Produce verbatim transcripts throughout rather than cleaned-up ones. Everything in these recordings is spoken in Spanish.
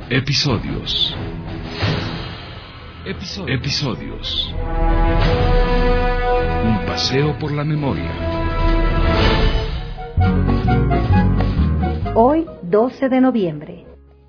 Episodios. Episodios. Episodios. Un paseo por la memoria. Hoy, doce de noviembre.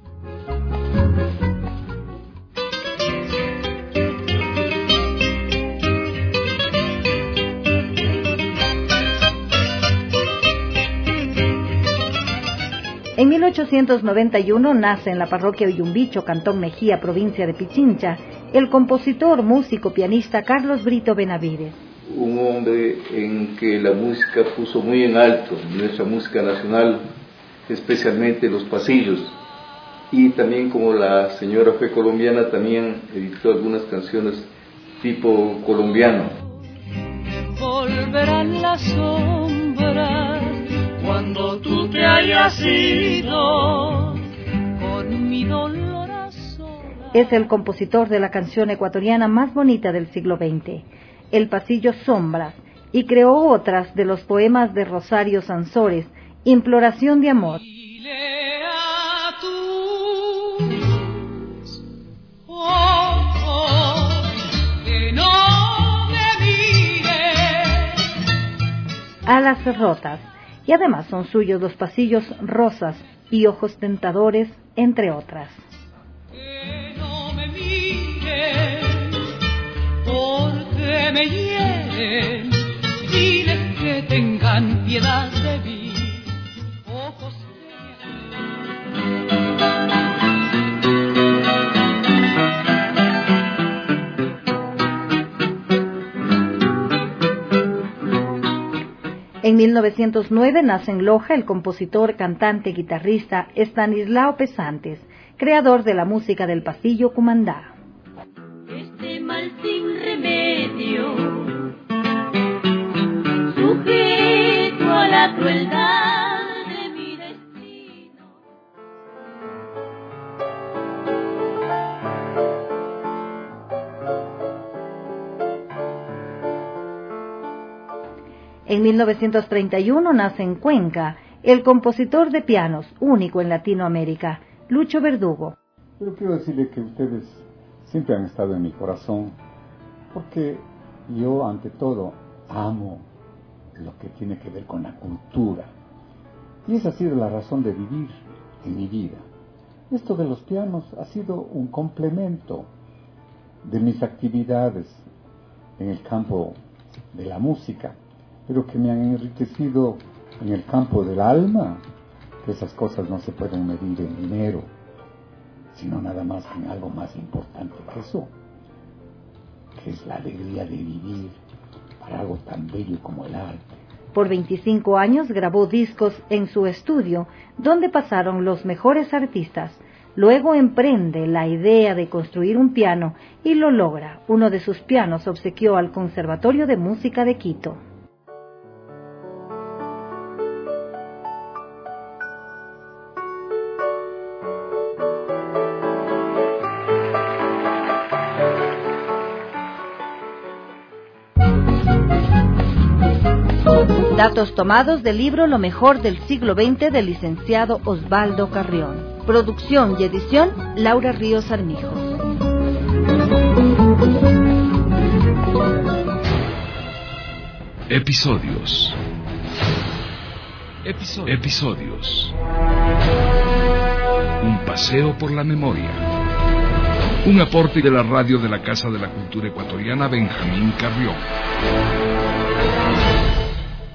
En mil ochocientos noventa y uno nace en la parroquia Uyumbicho, Cantón Mejía, provincia de Pichincha, el compositor, músico, pianista Carlos Brito Benavides. Un hombre en que la música puso muy en alto, nuestra música nacional, especialmente los pasillos. Y también, como la señora fue colombiana, también editó algunas canciones tipo colombiano. Volverán las sombras cuando tú te hayas ido con mi dolor a solas. Es el compositor de la canción ecuatoriana más bonita del siglo veinte, El Pasillo Sombras, y creó otras de los poemas de Rosario Sansores, Imploración de Amor. Alas rotas, y además son suyos los pasillos Rosas y Ojos tentadores, entre otras. Que no me miren, porque me hieren, diles que tengan piedad de mí, ojos En mil novecientos nueve nace en Loja el compositor, cantante, guitarrista Estanislao Pesantes, creador de la música del pasillo Cumandá. Este mal sin remedio, sujeto a la crueldad de mi destino. En mil novecientos treinta y uno nace en Cuenca el compositor de pianos, único en Latinoamérica, Lucho Verdugo. Pero quiero decirle que ustedes siempre han estado en mi corazón, porque yo, ante todo, amo lo que tiene que ver con la cultura. Y esa ha sido la razón de vivir en mi vida. Esto de los pianos ha sido un complemento de mis actividades en el campo de la música, pero que me han enriquecido en el campo del alma, que esas cosas no se pueden medir en dinero, sino nada más en algo más importante que eso, que es la alegría de vivir para algo tan bello como el arte. Por veinticinco años grabó discos en su estudio, donde pasaron los mejores artistas. Luego emprende la idea de construir un piano y lo logra. Uno de sus pianos obsequió al Conservatorio de Música de Quito. Datos tomados del libro Lo mejor del siglo veinte del licenciado Osvaldo Carrión. Producción y edición Laura Ríos Armijo. Episodios. Episodios. Episodios. Un paseo por la memoria. Un aporte de la radio de la Casa de la Cultura Ecuatoriana Benjamín Carrión.